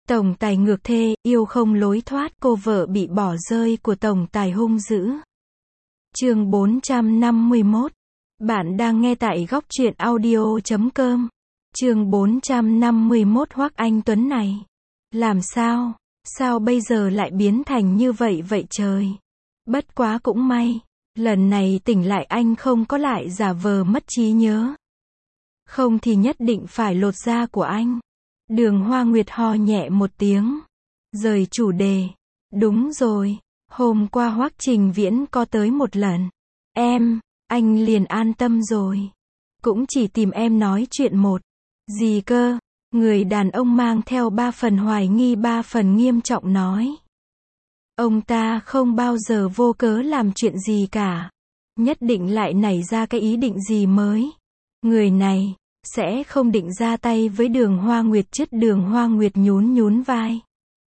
Tổng tài ngược thê, yêu không lối thoát, cô vợ bị bỏ rơi của tổng tài hung dữ. Chương 451. Bạn đang nghe tại góc truyện audio.com. Chương 451. Hoắc Anh Tuấn này. Làm sao? Sao bây giờ lại biến thành như vậy vậy trời? Bất quá cũng may. Lần này tỉnh lại anh không có lại giả vờ mất trí nhớ. Không thì nhất định phải lột da của anh. Đường Hoa Nguyệt ho nhẹ một tiếng. Rời chủ đề. Đúng rồi. Hôm qua Hoắc Trình Viễn có tới một lần. Anh liền an tâm rồi. Cũng chỉ tìm em nói chuyện một. Gì cơ? Người đàn ông mang theo 3 phần hoài nghi 3 phần nghiêm trọng nói. Ông ta không bao giờ vô cớ làm chuyện gì cả. Nhất định lại nảy ra cái ý định gì mới. Người này sẽ không định ra tay với Đường Hoa Nguyệt chứ? Đường Hoa Nguyệt nhún vai.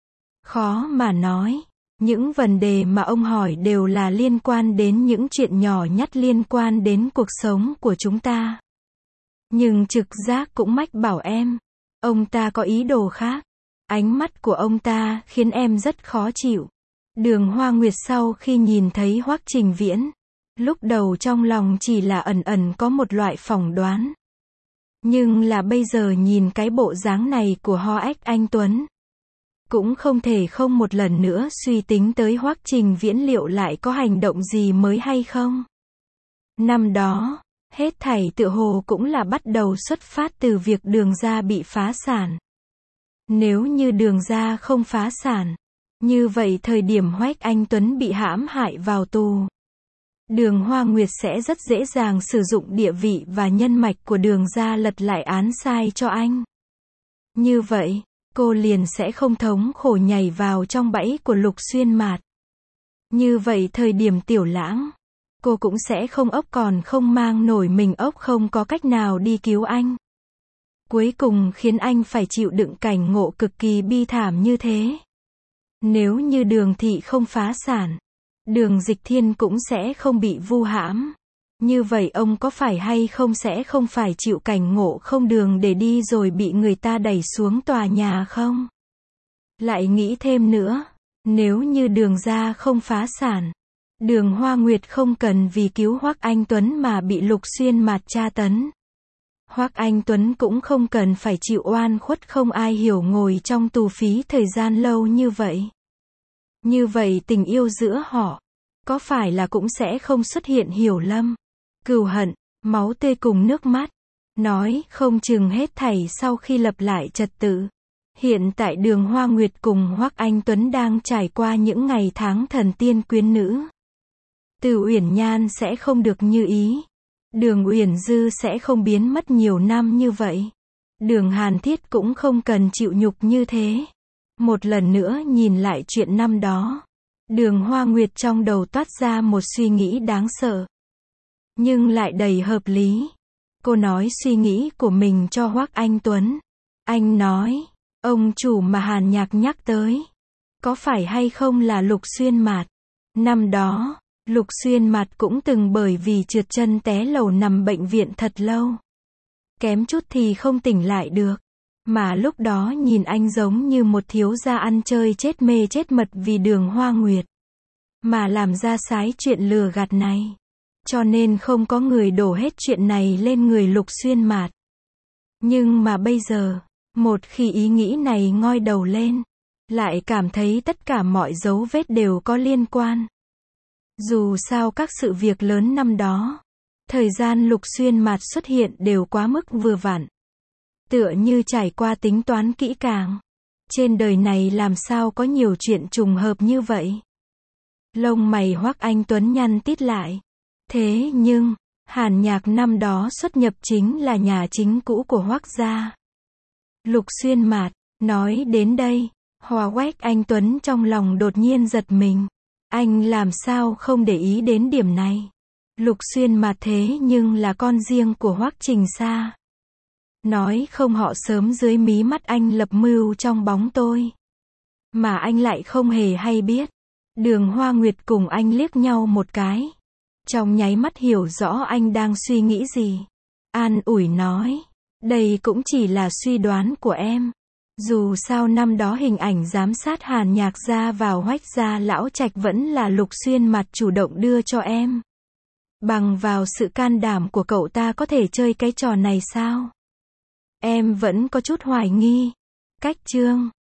Khó mà nói. Những vấn đề mà ông hỏi đều là liên quan đến những chuyện nhỏ nhặt liên quan đến cuộc sống của chúng ta. Nhưng trực giác cũng mách bảo em, ông ta có ý đồ khác. Ánh mắt của ông ta khiến em rất khó chịu. Đường Hoa Nguyệt sau khi nhìn thấy Hoắc Trình Viễn, lúc đầu trong lòng chỉ là ẩn có một loại phỏng đoán. Nhưng là bây giờ nhìn cái bộ dáng này của Hoắc Anh Tuấn, cũng không thể không một lần nữa suy tính tới Hoắc Trình Viễn liệu lại có hành động gì mới hay không. Năm đó, hết thảy tựa hồ cũng là bắt đầu xuất phát từ việc Đường gia bị phá sản. Nếu như Đường gia không phá sản, như vậy thời điểm Hoắc Anh Tuấn bị hãm hại vào tù, Đường Hoa Nguyệt sẽ rất dễ dàng sử dụng địa vị và nhân mạch của Đường gia lật lại án sai cho anh. Như vậy, cô liền sẽ không thống khổ nhảy vào trong bẫy của Lục Xuyên Mạt. Như vậy thời điểm Tiểu Lãng, cô cũng sẽ không ốc còn không mang nổi mình ốc, không có cách nào đi cứu anh. Cuối cùng khiến anh phải chịu đựng cảnh ngộ cực kỳ bi thảm như thế. Nếu như Đường thị không phá sản, Đường Dịch Thiên cũng sẽ không bị vu hãm. Như vậy ông có phải hay không sẽ không phải chịu cảnh ngộ không đường để đi rồi bị người ta đẩy xuống tòa nhà không? Lại nghĩ thêm nữa, nếu như Đường gia không phá sản, Đường Hoa Nguyệt không cần vì cứu Hoắc Anh Tuấn mà bị Lục Xuyên Mạt tra tấn. Hoắc Anh Tuấn cũng không cần phải chịu oan khuất không ai hiểu ngồi trong tù phí thời gian lâu như vậy. Như vậy tình yêu giữa họ, có phải là cũng sẽ không xuất hiện hiểu lầm, cừu hận, máu tươi cùng nước mắt. Nói không chừng hết thảy sau khi lập lại trật tự. Hiện tại Đường Hoa Nguyệt cùng Hoắc Anh Tuấn đang trải qua những ngày tháng thần tiên quyến nữ. Từ Uyển Nhan sẽ không được như ý. Đường Uyển Dư sẽ không biến mất nhiều năm như vậy. Đường Hàn Thiết cũng không cần chịu nhục như thế. Một lần nữa nhìn lại chuyện năm đó, Đường Hoa Nguyệt trong đầu toát ra một suy nghĩ đáng sợ, nhưng lại đầy hợp lý. Cô nói suy nghĩ của mình cho Hoắc Anh Tuấn. Anh nói, ông chủ mà Hàn Nhạc nhắc tới, có phải hay không là Lục Xuyên Mạt? Năm đó, Lục Xuyên Mạt cũng từng bởi vì trượt chân té lầu nằm bệnh viện thật lâu. Kém chút thì không tỉnh lại được. Mà lúc đó nhìn anh giống như một thiếu gia ăn chơi chết mê chết mật vì Đường Hoa Nguyệt, mà làm ra sái chuyện lừa gạt này. Cho nên không có người đổ hết chuyện này lên người Lục Xuyên Mạt. Nhưng mà bây giờ, một khi ý nghĩ này ngoi đầu lên, lại cảm thấy tất cả mọi dấu vết đều có liên quan. Dù sao các sự việc lớn năm đó, thời gian Lục Xuyên Mạt xuất hiện đều quá mức vừa vặn. Tựa như trải qua tính toán kỹ càng. Trên đời này làm sao có nhiều chuyện trùng hợp như vậy. Lông mày Hoắc Anh Tuấn nhăn tít lại. Thế nhưng, Hàn Nhạc năm đó xuất nhập chính là nhà chính cũ của Hoắc gia. Lục Xuyên Mạt, nói đến đây, Hoắc Anh Tuấn trong lòng đột nhiên giật mình. Anh làm sao không để ý đến điểm này. Lục Xuyên Mạt thế nhưng là con riêng của Hoắc Trình Sa. Nói không họ sớm dưới mí mắt anh lập mưu trong bóng tôi. Mà anh lại không hề hay biết. Đường Hoa Nguyệt cùng anh liếc nhau một cái. Trong nháy mắt hiểu rõ anh đang suy nghĩ gì. An ủi nói, đây cũng chỉ là suy đoán của em. Dù sao năm đó hình ảnh giám sát Hàn Nhạc ra vào Hoách gia lão trạch vẫn là Lục Xuyên mặt chủ động đưa cho em. Bằng vào sự can đảm của cậu ta có thể chơi cái trò này sao? Em vẫn có chút hoài nghi. Cách chương